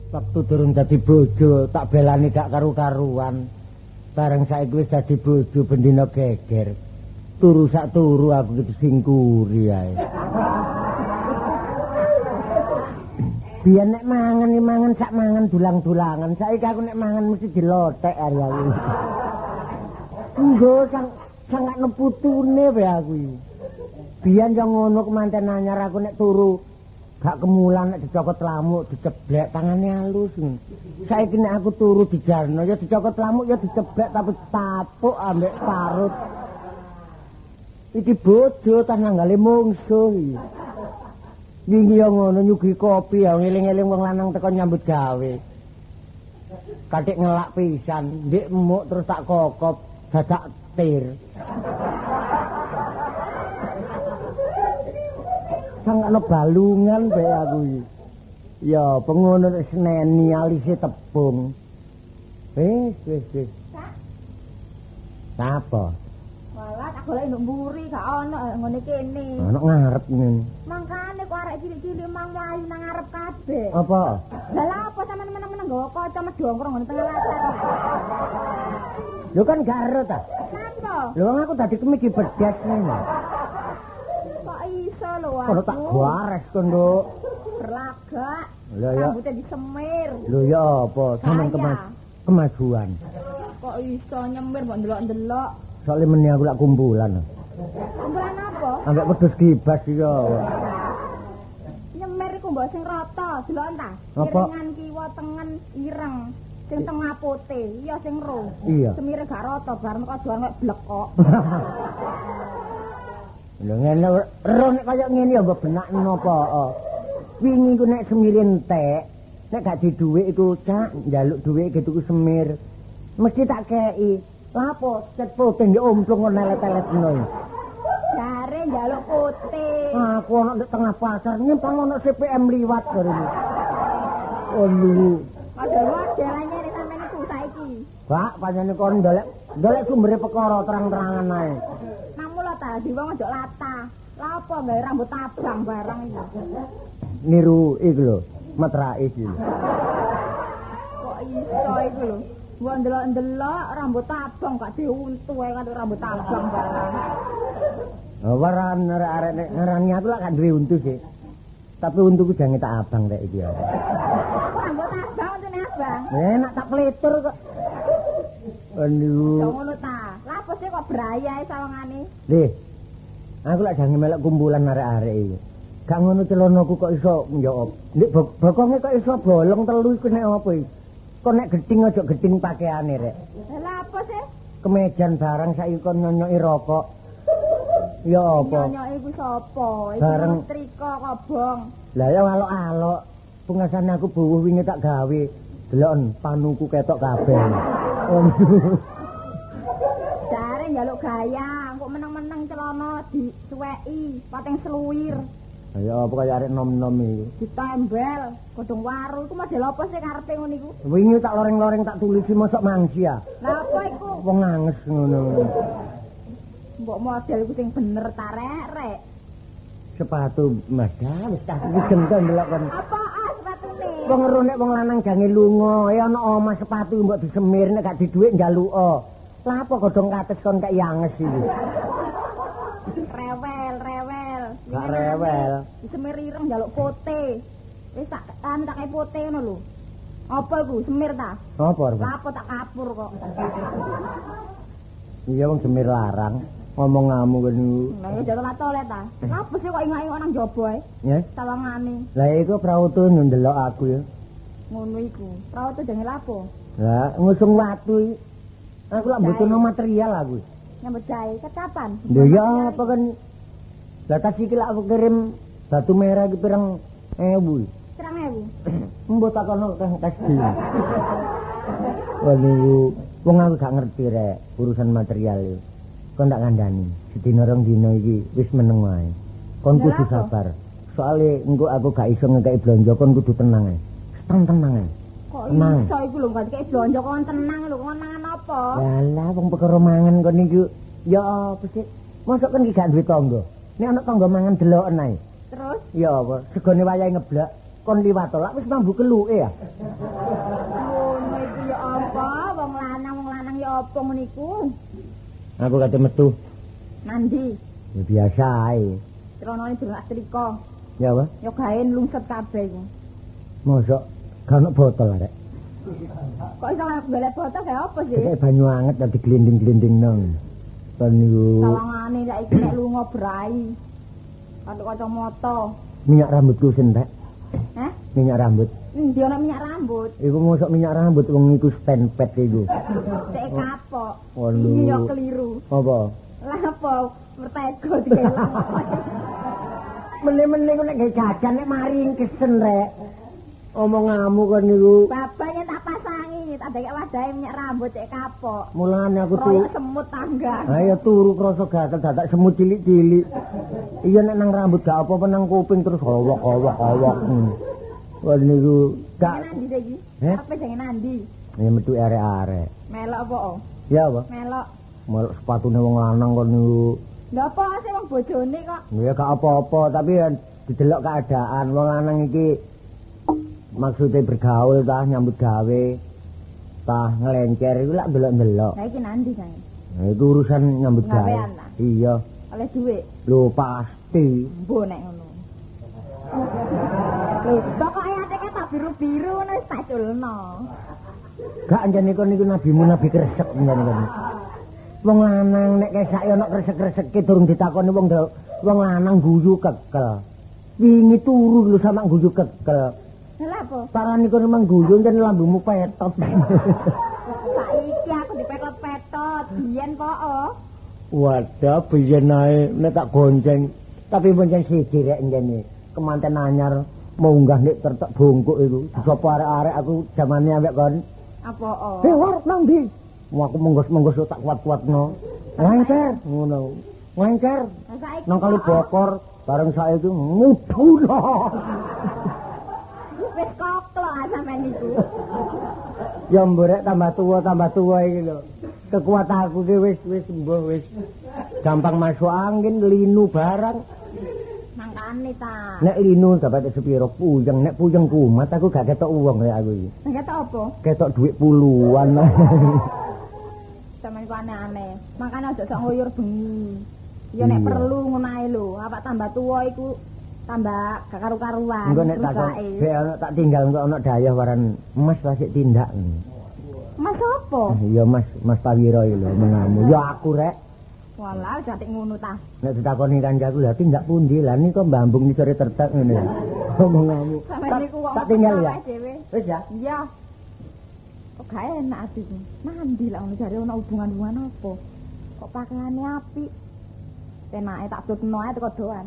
Waktu durung dadi bojo tak belani gak karu-karuan. Bareng saiki wis dadi bojo bendina geger. Turu sak turu aku gitu singkuri ae. Biyen nek mangan sak mangan dulang-dulangan. Saiki aku nek mangan mesti dilotek ari aku. Enggo sang gak neputune wae aku iki. Biyen yo ngono kemanten anyar aku nek turu gak kemulan nek dicokot lamuk diceblek tangane halus. Saiki nek aku turu dijarno ya dicokot lamuk ya diceblek tapi tapuk ambek parut. Iki bojo tas nanggale mungsuh iki. Wingi yo ngono nyugi kopi ya ngeling-eling wong lanang teko nyambut gawe. Katik ngelak pisan, ndek emuk terus tak kokop dadak tir. Sangkno balungan bae aku iki. Ya, pengono seneni alise tepung. Wis. Apa? Walah, tak golek nduk mburi gak ono ngene kene. Ono ngarep ngene. Mangkane kok arek cilik-cilik mang mlayu nang ngarep kabeh. Apa? Lah lha apa sampean meneng-meneng nggawa kaca medhongkrong ngene tengah latar. Lho kan garo ta? Napa? Lho aku dadi kemiki bedet ngene. Kok iso lho aku. Kalau tak gares to, Nduk. Berlagak. Lah ya. Rambutnya disemir. Lho ya apa? Sampeyan kemajuan. Kok iso nyemir mbok ndelok-ndelok. Soale meneh aku lak kumpulan. Kumpulan apa? Ambek wedhus gibas iki ya. Nyemir iku mbok sing rata, delok ta? Apa? Irengan kiwa tengen ireng. Sing tengah putih, iya sing ro. Iya. Semire gak rata, bareng kok doan kok blek kok. Lho ngene ro nek kaya ngene ya mbok benak napa. Wingi ku nek semire entek, nek gak di dhuwit iku cak njaluk dhuwit gitu ku semir. Mesti tak kei. Lapo cet putih nggih omplung ngono lelet-leletno. Jare njaluk putih. Aku ana di tengah pasar nyempang ono CPM liwat bareng. Oh lu. Padahal modelane nek sampeyan iku saiki. Pak, panjenengan kon ndolek sumbere perkara terang-terangan ae. Namulo ta di wong ojo lata. Lah apa gawe rambut abang barang iki. Niru iku lho, metrake iki. Kok iso iku lho. Mbok ndelok-ndelok rambut abang gak diuntu ae kan rambut abang barang. Waran arek-arek nek ngarani aku lak gak duwe untu sih. Tapi untuku jange tak abang rek iki ya. Rambut abang untune abang. Enak tak pletur kok. Aduh. Yo ngono ta. Lah apa sih kok brayae sawangane? Lih. Aku lak jange melok kumpulan arek-arek iki. Gak ngono celanaku kok iso njawab. Ndek bokonge kok iso bolong telu iku nek apa iki? Kok nek geding aja geding pakaiane rek. Lah apa sih? Kemejan barang saiki kon nyonyoki rokok. Ya apa? Nyonya iku sapa? Iku Bareng. triko kobong. Lah ya alok-alok. Pengasane aku buwuh wingi tak gawe. Deloken panuku ketok kabeh. Jare njaluk gaya, kok meneng-meneng celana disuweki, pating seluwir. Ya apa kaya arek nom-nom iki. Ditembel, godhong waru iku model apa sih karepe ngono iku? Wingi tak loreng-loreng tak tulisi mosok mangsi ya. Lah apa iku? Wong anges ngono. Mbok model iku sing bener ta rek. Sepatu Mas wis tak iki gendong ndelok kon. Apa sepatune? Wong ero nek wong lanang gange lunga, ya ana omah sepatu mbok disemir nek gak di dhuwit njaluka. Lah apa godhong kates kon kaya anges iki. Rewel. Gak rewel. Disemir ireng njaluk pote. Wis tak tak pote ngono lho. Apa iku semir ta? Apa Lah Pak? apa tak kapur kok. Iya wong semir larang. Ngomong ngamu kene. Lah ya jare tole ta. Apa sih kok ingak-ingak nang jaba ae? Ya. Sawangane. Lah iku prautu ndelok aku ya. Ngono iku. Prau tuh jange lapo. Lah ngusung watu iki. Aku lak butuhno material aku. Nyambut gawe kapan? Lho ya apa kan. Lah tas iki lak aku kirim batu merah iki pirang 1000. 100.000. Mbok takono tas iki. Waduh, wong aku gak ngerti rek urusan material iki. Kon tak kandhani, sedina rong dina iki wis meneng wae. Kon kudu sabar. Soale engko aku gak iso ngekeki blonjo, kon kudu tenang ae. Tenang ae. Kok iso iku lho gak dikeki blonjo kon tenang lho, kon mangan apa? Lah wong perkara mangan kon iki ya apa sih? Mosok kan iki gak duwe tangga. Nek ana tangga mangan deloken ae. Terus Ya apa? Segone wayahe ngeblak, kon liwat lak wis mambu keluke ya. Ngono iki ya apa? Wong lanang ya apa ngono iku? Aku kate metu. Mandi. Ya biasa ae. Tronone durung astrika. Ya apa? Ya gawe lungset kabeh iku. Mosok gak ono botol arek. Kok iso golek botol kayak apa sih? Kayak banyu anget dadi glinding-glinding nang. Kon niku Sawangane nek iki nek lunga brai. Karo kacamata. minyak rambutku sentek. Hah? Minyak rambut. Ndi ana minyak rambut? Iku mosok minyak rambut wong iku stand pet iku. Cek kapok. Waduh. Iki ya keliru. Apa? Lah apa? Mertego dikelang. Meneh-meneh kok nek gawe jajan nek mari kesen rek. Omonganmu kon niku. Bapaknya tak pasangi, tak dek wadahe minyak rambut cek kapok. Mulane aku tuh Royok semut tangga. ayo turu krasa gatel dadak semut cilik-cilik. Iya nek nang rambut gak apa-apa nang kuping terus howok. Wah niku Jangan gak nandi lagi. Eh? Apa jangan nandi? ya metu arek-arek. Melok apa? Oh? Ya apa? Melok. Melok sepatune wong lanang kon niku. Lha apa sih wong bojone kok? Ya gak apa-apa tapi ya didelok keadaan wong lanang iki maksudnya bergaul tah nyambut gawe tah ngelencer iku lak delok-delok. Lah iki nandi saya. Nah, itu urusan nyambut gawe. Gawean ta? Iya. Oleh duit. Lho pasti. Mbo nek ngono. Lho, pokoke ateke tak biru-biru ngono wis tak culno. Gak anjane kon niku nabi kresek anjane kon. Wong lanang nek kesak ya ana kresek-kreseke durung ditakoni wong lanang guyu kekel. Wingi turu lho sama guyu kekel. Lha apa? Parane kon memang guyu jan lambungmu petot. Saiki aku dipetot-petot, biyen kok. Wadah biyen ae nek tak gonceng. Tapi pancen siji rek njene. Kemanten anyar munggah nek tertek bongkok iku. Sapa arek-arek aku zamane ambek kon. Apa? War nang ndi? Mau aku menggos-menggos tak kuat-kuatno. Lengker ngono. Lengker Lah saiki nang kali bokor bareng saiki mudhuna. wis koklo sampean niku. Ya mborek tambah tua iki lho. Kekuatanku ki wis mbuh wis gampang masuk angin, linu barang. Mangkane ta. Nek linu dapat sepiro puyeng, nek puyeng kumat aku gak ketok uang rek aku iki. Enggak tau apa? Ketok duit puluhan. Sampeyan ku aneh-aneh. Makane aja sok nguyur bengi. Ya nek Iya. perlu ngono ae lho. Apa tambah tua iku tambah gak karu-karuan. Engko nek tak tak tinggal engko ana dayah waran Mas tasik tindak. Mas apa? Iya Mas Tawiro iki lho mengamu. Ya aku rek. Walah jatik ngono ta. Nek ditakoni kancaku lha tindak pundi? Lah niko mbambung ni sore tertek ngene. Omonganmu. Sampeyan niku wong Tak tinggal ya. dhewe. Wis ya. Iya. Kok gak enak atiku. Mandi lah ngono jare ana hubungan-hubungan apa? Kok pakaiane apik. Penake tak tutno ae teko doan.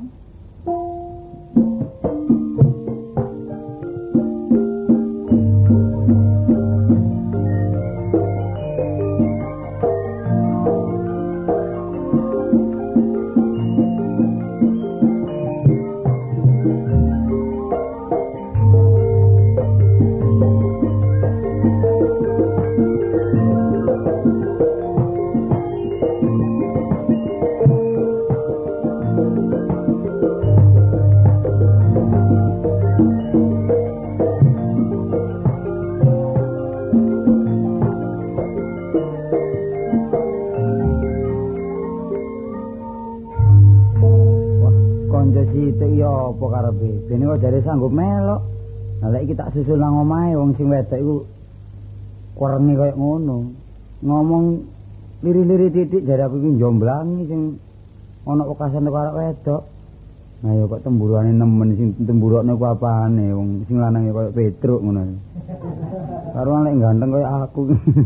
Konco sithik ya apa karepe? Dene kok jare sanggup melok. Lah lek iki tak susul nang omahe wong sing wedok iku kurenge koyo ngono. Ngomong liri-liri titik jare aku iki njomblangi sing ana wekasan karo arek wedok. Nah ya kok temburuane nemen sing temburokne ku apane wong sing lanang ya koyo Petruk ngono. Karo lek ganteng koyo aku.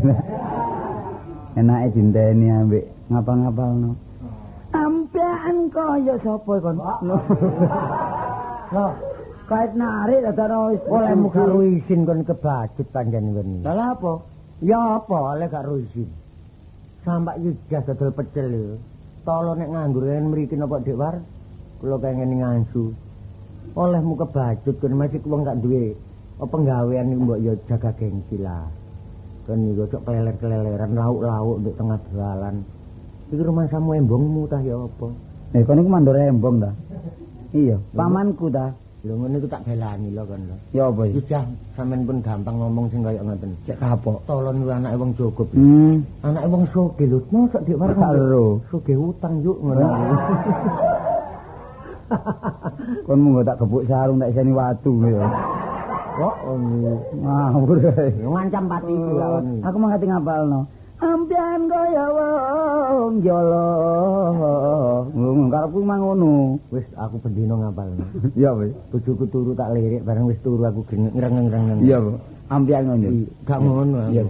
Enake dinteni ambek ngapal-ngapalno. Ampean kaya sapa kon? Loh, kait narik dadane wis olehmu karo isin kon kebacut pancen kon. Lah apa? Ya apa oleh karo isin. Sampak ijaz dodol pecel lho. Tolo nek nganggur yen mriki napa Dik War? Kula pengen ngangsu. Olehmu kebacut kon masih wong gak duwe apa penggawean iki mbok ya jaga gengsi lah. Kon niku cok peler-keleleran lauk-lauk ndek tengah dalan. Iki rumah samu embongmu tah ya apa? Kon iku mandor embong ta? Iya, pamanku ta. Lho ngene iku tak belani lho kon lho. Ya apa iki? Sudah sampean pun gampang ngomong sing kaya ngoten. Cek kapok. Tolon kuwi anake wong Jogob. Anake wong sugih lho. Mosok dik warung lho. sugih utang yuk ngono. Kon mung tak gebuk sarung tak iseni watu ya. Kok ngawur. Yo ngancam pati iki lho. Aku mah ngati ngapalno. Ampian kaya wong jolo. Karepku mah ngono. Wis aku bendino ngapalno. Iya wis. Bojoku turu tak lirik bareng wis turu aku ngreng-ngreng. Iya, Bu. Ampian ngono. Gak ngono. Iya.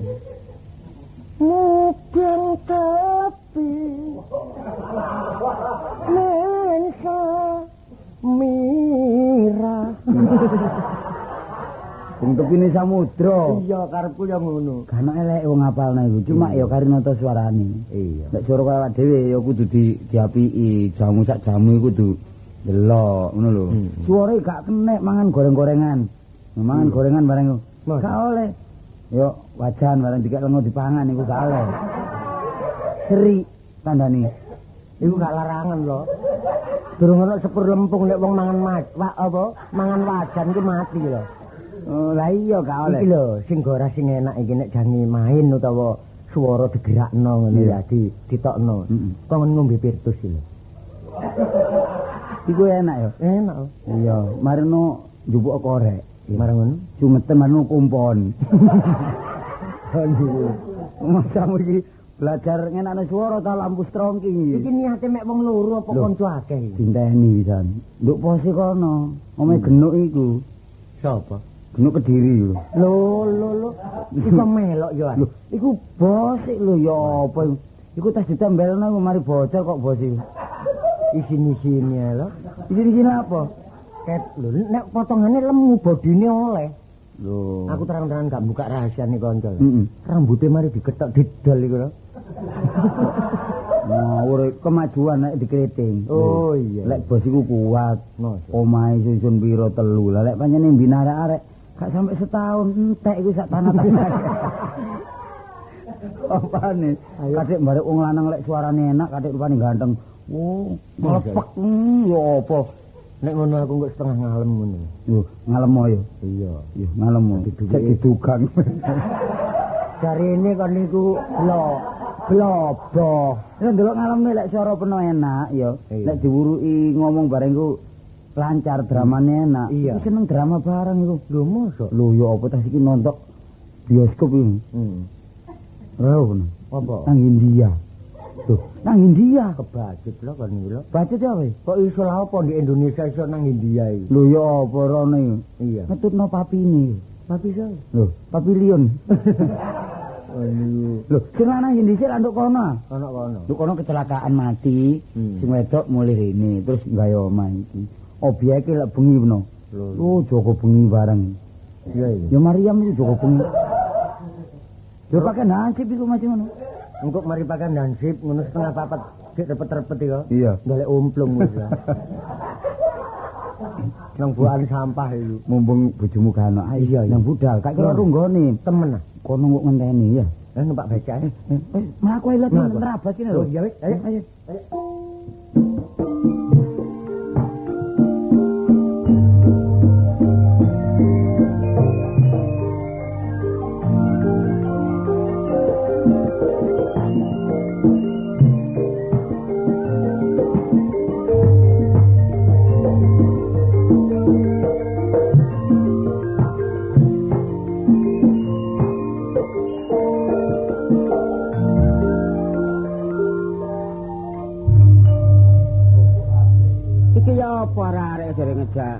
Mungkin tapi lensa mira. Wong tepine samudra. Iya, karepku ya ngono. Kan elek wong ngapalno iku, cuma ya karinata suarane. Iya. Nek suara kaya awake dhewe ya kudu diapiki, jamu sak jamu iku kudu delok, ngono lho. Suarane gak kenek mangan goreng-gorengan. Mangan gorengan bareng gak oleh. Yo wajan bareng dikek lengo dipangan iku gak oleh. Seri tandane. Iku gak larangan lho. Durung ana sepur lempung nek wong mangan mangan wajan ku mati lho. Oh, lah iya gak oleh. Iki lho sing gora sing enak iki nek jange main utawa swara digerakno ngene ya ditokno. Kon ngombe pirtus iki lho. Iku enak ya. Enak. Iya, marino njupuk korek. Marang ngono. Cumeten marino kumpon. Aduh. Masamu iki belajar ngenakno swara ta lampu strongking iki. Iki niate mek wong loro apa kanca akeh iki. Dinteni pisan. Nduk pose kono. Omahe genuk iku. Sapa? Genuk Kediri lho. Lho. Iku melok ya. Lho, iku bos lho ya apa iku? Iku tas ditembelno iku mari bocor kok bos iku. Isini-isini lho. Isini-isini apa? Ket lho nek potongane lemu bodine oleh. Lho. Aku terang-terangan gak buka rahasia nih kanca. Rambutnya mari diketok didol iku lho. Ngawur kemajuan nek dikriting. Oh iya. Lek bos iku kuat. Omahe susun pira 3. Lah lek pancene mbina arek-arek gak sampai setahun entek iku sak tanah-tanah. Apane? Kadek barek wong lanang lek suarane enak, kadek rupane ganteng. Oh, melepek ya apa? Nek ngono aku kok setengah ngalem ngono. Yo, ngalemo yo. Iya, yo ngalemo. Cek didugang. Jarine kon niku blobo. Nek ndelok ngaleme lek suara peno enak yo. Lek diwuruki ngomong bareng iku lancar, dramane enak. Iya. Aku seneng drama bareng iku. Lho mosok. Lho yo apa tas iki nonton bioskop iki. Rono. Apa? Nang India. Tuh, nang India kebacut lho kon niku lho. Bacut ya weh. Kok iso lha apa di Indonesia iso nang India iki? Lho ya apa rono iki? Iya. Ngetutno papine. Papi sapa? Lho, papilion. Oh niku. Lho, sing lanang Indonesia lak nduk kono. Ana kono. Nduk kono kecelakaan mati. Sing wedok mulih rene terus gawe omah iki. Obyeke lek bengi peno. Lho, Joko bengi bareng. Iya iya. Ya Maryam iki Joko bengi. Yo pakai nasib iku macam ngono. Engko mari pakai nasib ngono setengah papat dik repet-repet iku. Iya. Golek umplung wis ya. Nang buahan sampah iku. Mumpung bojomu gak ono. Iya, nang budal. Kak kira runggone. Temen ah. Kono kok ngenteni ya. Numpak becak. Mlaku ae lho nerabas kene lho. Ya wis, ayo. Apa arek jare ngejak?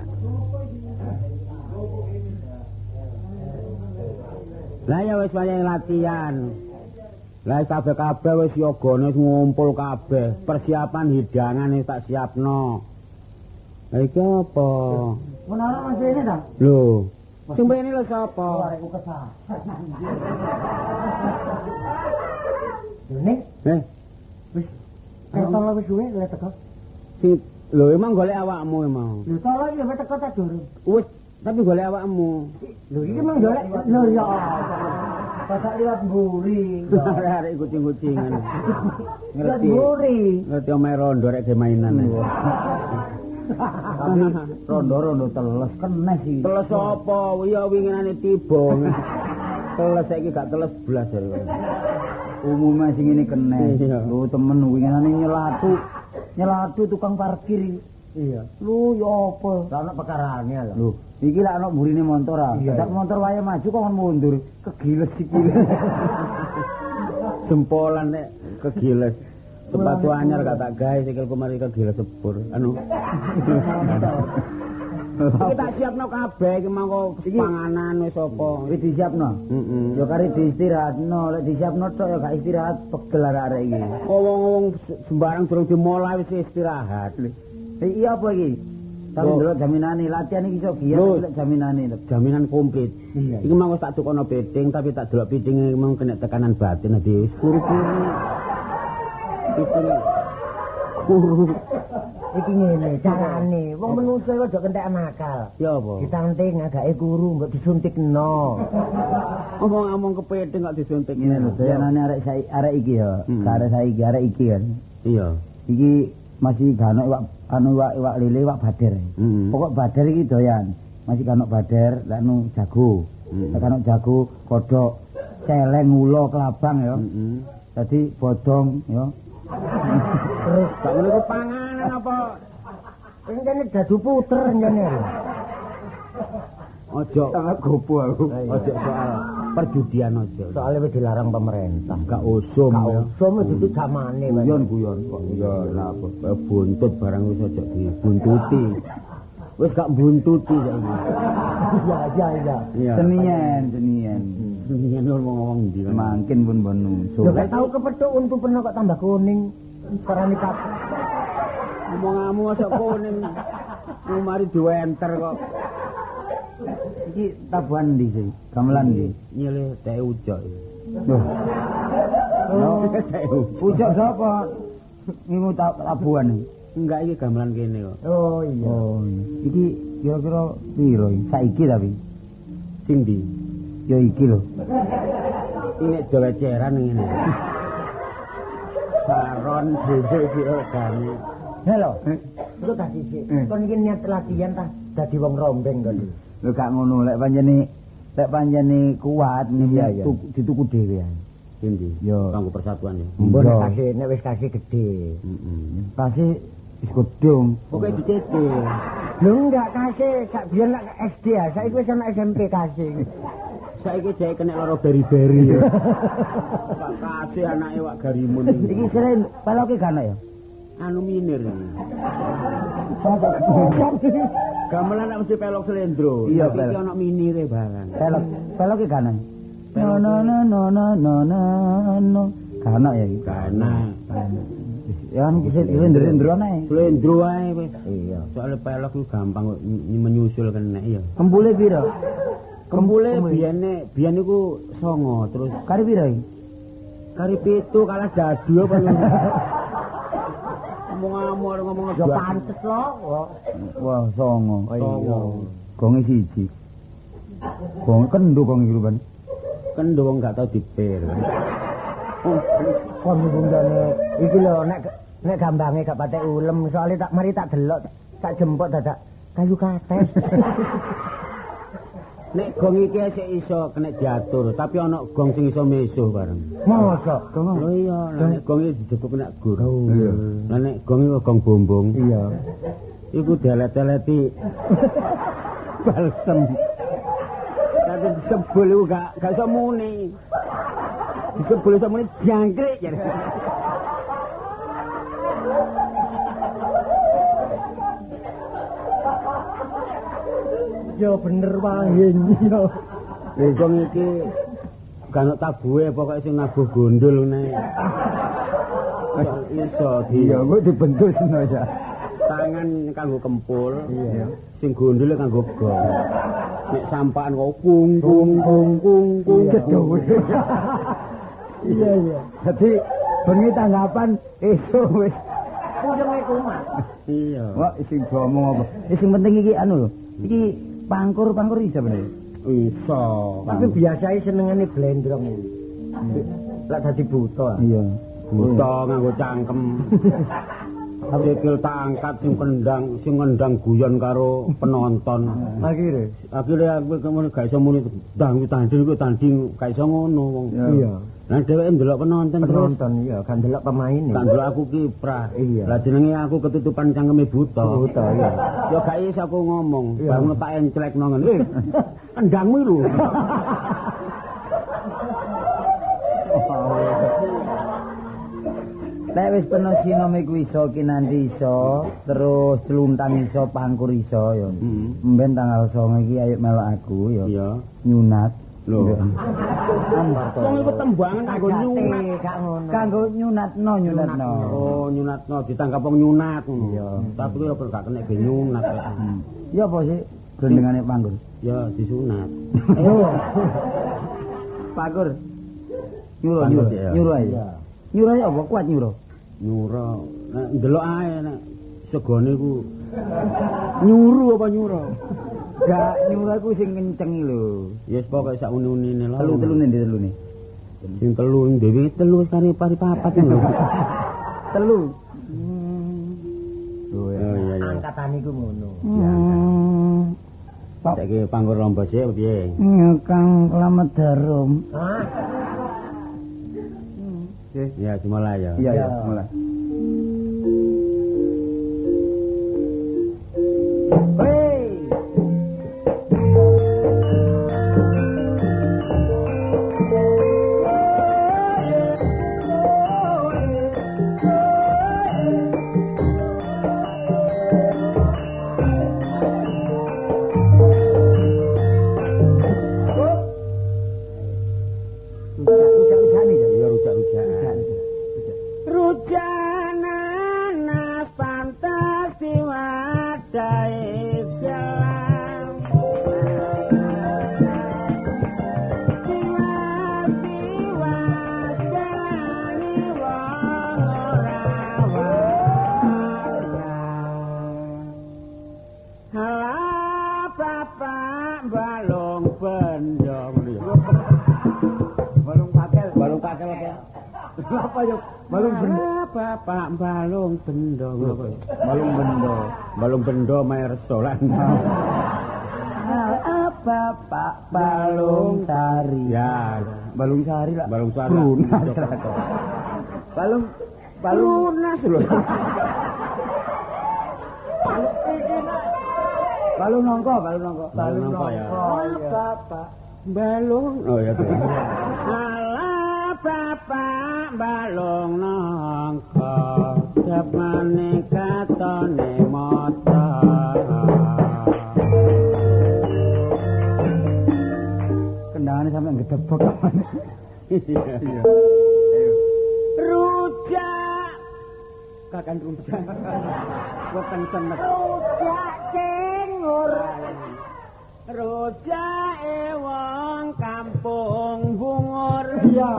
Lah ya wis wayahe latihan. Lah kabeh-kabeh wis yogane ngumpul kabeh. Persiapan hidangan wis tak siapno. Lah iki apa? Menara Mas ini ta? Lho, sing mbene lho sapa? Arekku kesal. Lho nek? Wis tolong wis suwe lek teko. Lho emang golek awakmu emang. Lho tolong ya teko ta durung. Wis, tapi golek awakmu. Lho iki emang golek lho ya. Pasak liwat mburi. Arek kucing-kucingan. Liwat mburi. Ngerti omahe rondo rek ge mainan. Tapi rondo-rondo teles kenes iki. Teles apa? Ya winginane tiba. Teles saiki gak teles blas jare. Umume sing ngene kenes. Lho temen winginane nyelatu tukang parkir. Iya. Lu ya apa? Lah ono pekarane lho. Lho, iki lak ono mburine motor ah. Dak motor wae maju kok mundur. Kegiles iki. Jempolan nek kegiles. Sepatu anyar gak tak gawe sikilku mari kegiles sepur. Anu. Iki tak siapno kabeh iki mangko panganan wis apa. Wis disiapno. Ya kari diistirahatno, lek disiapno tok ya gak istirahat pegel arek iki. Wong-wong sembarang durung dimulai wis istirahat. Iya apa iki? Tapi ndelok jaminane latihan iki iso giat lek jaminane. Jaminan komplit. Iki mangko tak tukono piting tapi tak delok pitinge mung kena tekanan batin dadi wis kuru-kuru. Piting kuru. Iki ngene carane. Wong menungso aja kentekan akal. Ya apa? Ditanting agake kuru mbok disuntikno. Ngomong-ngomong kepiting kok disuntik ngene lho. Doyanane arek iki ya. Arek iki kan. Iya. Iki masih gano iwak lele iwak bader. Pokok bader iki doyan. Masih gano bader lek anu jago. Lek gano jago kodhok celeng ulo kelabang ya. Dadi bodong ya. Terus gak ngono iku panganan apa? Ini dadu puter ngene lho. Ojo gopo aku. Ojo soal perjudian ojo. Soale wis dilarang pemerintah. Gak usum ya. Usum itu zamane. Guyon kok. Iya lah apa buntut barang wis ojo dibuntuti. Wis gak buntuti saiki. Iya. Senian. Senian ngomong ndi kan. Mangkin pun bonus. Yo gak tau kepethuk untu peno kok tambah kuning. Karane kap. Ngomong-ngomong kok kuning. Mari diwenter kok. Iki tabuhan ndi sih? Gamelan ndi? Nyilih teh ucok. Loh. Ucok sapa? Ngingu tabuhan iki. Enggak iki gamelan kene kok. Oh iya. Iki kira-kira piro iki? Saiki tapi. Sing ndi? Ya iki lho. Ini jaweceran ngene. Saron dhewe kira gane. Halo. Lu tak sik. Kon iki niat latihan ta dadi wong rombeng kok. Lho gak ngono lek panjene kuat dituku dhewe ae. Endi? Yo kanggo persatuan ya. Mbon kasih nek wis kasih gede. Kasih wis gedung. Pokoke dicece. Lho enggak kasih sak biyen lek SD ya, saiki wis ana SMP kasih. Saiki dhek kena lara beri-beri ya. Pak kasih anake wak garimun. Iki sering paloke gak ya? Anu minir. Gamelan nek mesti pelok slendro. Iya, iki ana minire barang. Peloke gak no. Kana ya iki. Kana. Ya iki slendro ae. Slendro ae wis. Iya. Soale pelok ku gampang kok menyusul kena ya. Kembule piro? Kembule biyen niku 9 terus kari piro iki? Kari 7 kalah dadu apa ngomong Ya pantes lho. Wah, 9. Iya. Gonge siji. Gong kendo gong iki rupan. Kendo wong gak tau dipir. Kon bundane iki lho nek gambange gak patek ulem soalnya tak mari tak delok tak jemput dadak kayu kates. Nek gong iki sik iso kena diatur, tapi ana gong sing iso mesuh bareng. Mosok. Lho iya, nek gong iki dijebuk kena gur. Iya. Lah nek gong iki gong bombong. Iya. Iku delet-deleti balsem. Tapi disebul iku gak iso muni. Disebul iso muni jangkrik jare. Yo bener wae yo. Gong iki gak ono tabuhe pokoke sing nabuh gondol ngene. Iso Iya, kok dibentusno ya. Tangan kanggo kempul. Iya. Sing gondole kanggo gong. Nek sampahan kok kung jedhuwe. Iya. Dadi bengi tanggapan esuk wis Puyenge kumat. Iya. Wah, sing ngomong apa? Sing penting iki anu lho. Iki pangkur iso bener. Iso. Tapi biasane senengane blendrong iki. Lek dadi buta. Iya. Buta nganggo cangkem. Sikil tak angkat sing ngendang guyon karo penonton. Akhire aku gak iso muni ndang tanding iku tanding gak iso ngono wong. Iya. Lah dheweke ndelok penonton iya, kan ndelok pemaine. Tak ndelok aku kiprah. Iya. Lah jenenge aku ketutupan cangkeme buta. Buta iya. Ya gak iso aku ngomong. Bang tak enclekno ngene. Endangmu lho. Lek wis peno sinome kuwi iso kinanti iso, terus celuntang iso, pangkur iso ya. Mben tanggal 9 iki ayo melok aku ya. Iya. Nyunat. Lho. Wong iku tembangan kanggo nyunat. Gak ngono. Kanggo nyunatno. Oh, nyunatno ditangkap wong nyunat ngono. Iya. Tapi ora gak kena be nyunat. Ya apa sih gendengane pangkur? Ya disunat. Pangkur. Nyuruh ae. Nyuruh ae apa kuat nyuruh? Nyuruh. Nek ndelok ae nek segone ku nyuruh apa nyuruh? Gak nyuruh aku sing kenceng lho. Ya wis pokoke sak uni-unine lho. Telu-telune ndi telune? Sing telu dhewe telu kari papat lho. Telu. Oh iya. Angkatan iku ngono. Saiki panggur lomba sik piye? Kang Slamet Darum. Ya, dimulai ya. Iya, mulai. Apa yo? Balung bendo. Bapak balung bendo. Balung bendo. Balung bendo mae restoran. Bapak balung sari. Ya, balung sari lah. Balung sari. Balung lunas lho. Balung nongko ya. Bapak balung. Oh ya. Bapak balung nangka japane katone mata kendangane sampe gedebek iya rujak kakan rujak boten senek rujak cengur rujak wong kampung bungur iya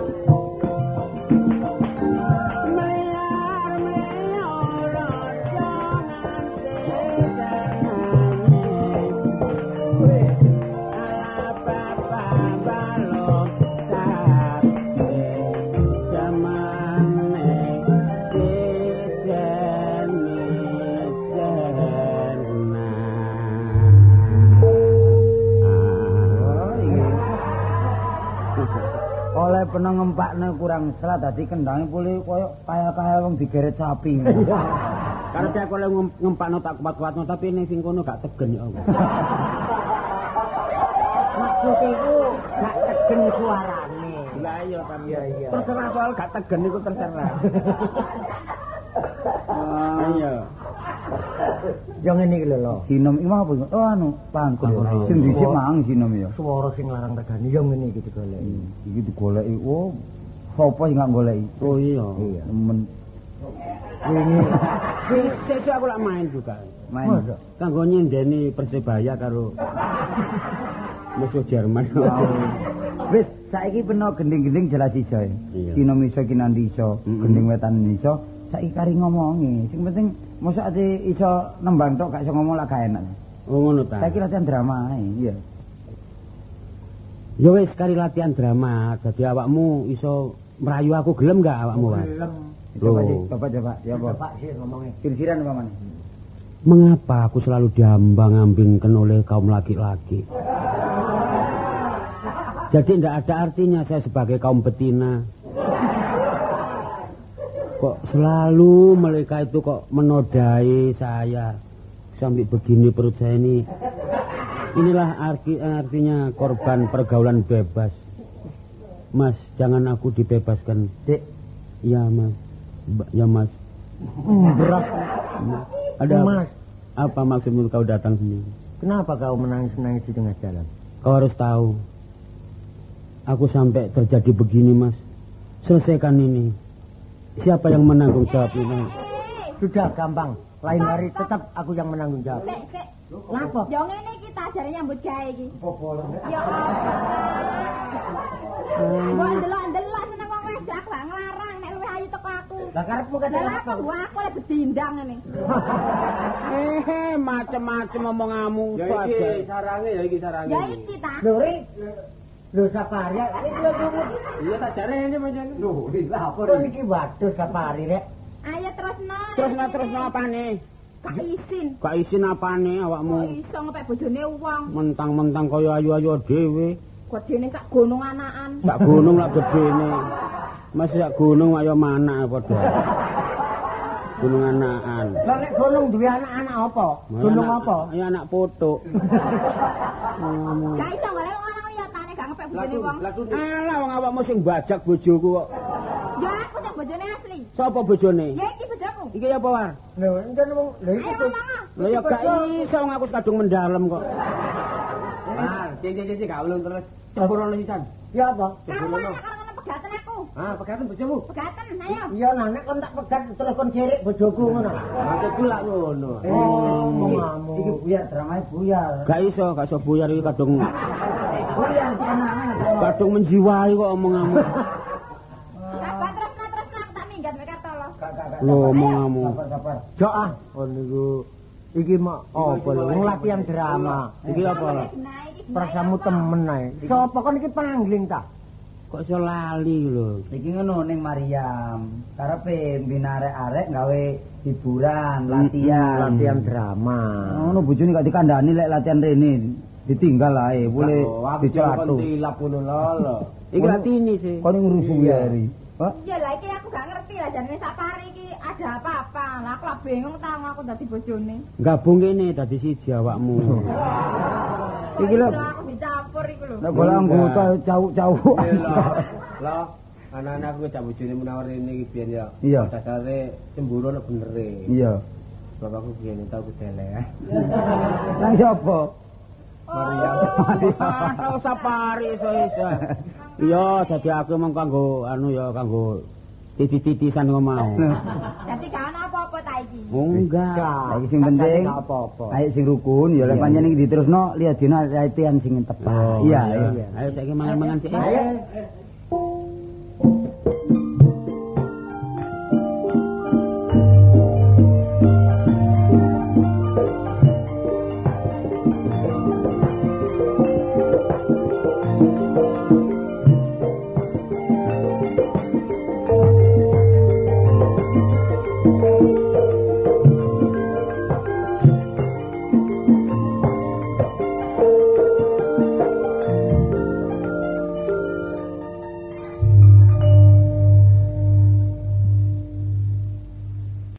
oleh peno ngempakne kurang selat dadi kendange pulih koyo kaya-kaya wong digeret sapi. Karep aku oleh ngempakno tak kuat-kuatno tapi ning sing kono gak tegen ya Allah. Maksud iku gak tegen suarane. Lah iya kan. Iya. Terserah soal gak tegen iku terserah. Iya. Yo ngene iki lho. Sinom iki apa? Oh anu, pangkur. Sing dhisik mang sinom ya. Swara sing larang tegani yo ngene iki digoleki. Iki digoleki. Oh, sapa sing gak goleki? Oh iya. Temen. Sesuk aku lak main juga. Main. Kanggo nyendeni Persebaya karo musuh Jerman. Wis, saiki peno gending-gending jelas iso. Sinom iso kinandi iso, gending wetan iso. Saiki kari ngomongi. Sing penting mosok ate iso nembang tok gak iso ngomong lah gak enak. Oh ngono ta. Saiki latihan drama ae, iya. Ya wis kari latihan drama, dadi awakmu iso merayu aku gelem gak awakmu, Mas? Gelem. Coba. Ya apa? Coba sih ngomongnya. Sir-siran apa mana? Mengapa aku selalu diambang-ambingkan oleh kaum laki-laki? Jadi tidak ada artinya saya sebagai kaum betina. Kok selalu mereka itu kok menodai saya. Sampai begini perut saya ini. Inilah artinya korban pergaulan bebas. Mas, jangan aku dibebaskan. Dek. Ya, Mas. Ya, Mas. Berat. Ada Mas. Apa maksudmu kau datang sini? Kenapa kau menangis-nangis di tengah jalan? Kau harus tahu. Aku sampai terjadi begini, Mas. Selesaikan ini. Siapa yang menanggung jawab ini? Sudah gampang. Lain hari tetap aku yang menanggung jawab. Sik. Kenapa? Yo ngene iki tak ajare nyambut gawe iki. Popolon. Ya Allah. Ndelok-ndelok seneng wong wedok aku gak nglarang nek luwih ayu teko aku. Lah karepmu kate Lah apa? aku oleh bedindang ngene. Macem-macem omonganmu. Ya iki sarange. Ya iki ta. Lho Sapari, Iya tak jare ini pancen. Lho, apa iki waduh Sapari rek. Ayo terusno. Terusno apane? Kak izin. Gak izin apane Kok awakmu? iso ngepek bojone wong. Mentang-mentang kaya ayu-ayu dhewe. Gedene sak gunung anakan. Sak gunung lak gedene. Masih sak gunung ayo manak padha. Gunung anakan. Lah nek gunung duwe anak-anak apa? Gunung apa? Ya anak potok. Gak iso golek wong lanang liyane gak ngepek bojone wong. Alah wong awakmu sing bajak bojoku kok. Ya aku sing bojone asli. Sapa bojone? Ya iki bojoku. Iki apa war? Lho, enten wong lho Ayo iki ngomong. Lah ya gak iso wong aku kadung mendalem kok. Mar, cici gak ulun terus. Cepurone sisan. ya apa? Kamu anak karo pegaten aku. Ah, pegaten bojomu. Pegaten ayo. Iya nah nek kon tak pegat terus kon jerik bojoku ngono. Maksudku lak ngono. Ngomamu. Iki buyar dramae buyar. Gak iso buyar iki kadung Buyar tenangan. kadung menjiwai kok omonganmu. Sabar terus aku tak minggat mek tolo. Lho omonganmu. Sabar. Jo ah, kon niku iki mak apa lho wong latihan drama. Iki apa lho? Perasamu temen ae. Sopo kon iki pangling ta? Kok iso lali lho. Iki ngono ning Mariam. Karepe binarek-arek gawe hiburan, latihan drama. Ngono bojone gak dikandani lek latihan rene. Ditinggal ae, boleh dicatu. dicatu. Tilap ngono lho. Iki latini sih. Kon ngurus buyari. Pak, Iya lah iki aku gak ngerti lah jarene Sapari iki ada apa-apa. Lah aku lah bingung ta aku dadi bojone. Gabung kene dadi siji awakmu. iki lho. Aku dicampur iku lho. Nek golek anggota cawuk-cawuk. Lho, anak-anakku cak bojone menawar ini iki biyen ya. Iya. Dasare cemburu nek benere. Iya. Bapakku biyen tau kedelek. Nang sapa? Maria. Tau Sapari iso-iso. Iya, dadi aku mung kanggo kanggo titi-titisan kok mau. Dadi gak ana apa-apa ta iki. Oh enggak. Iki sing penting apa-apa. ayo sing rukun ya lek pancen iki diterusno lihat dina latihan sing tepat. Iya, Ayo saiki mangan-mangan sik. Ayo.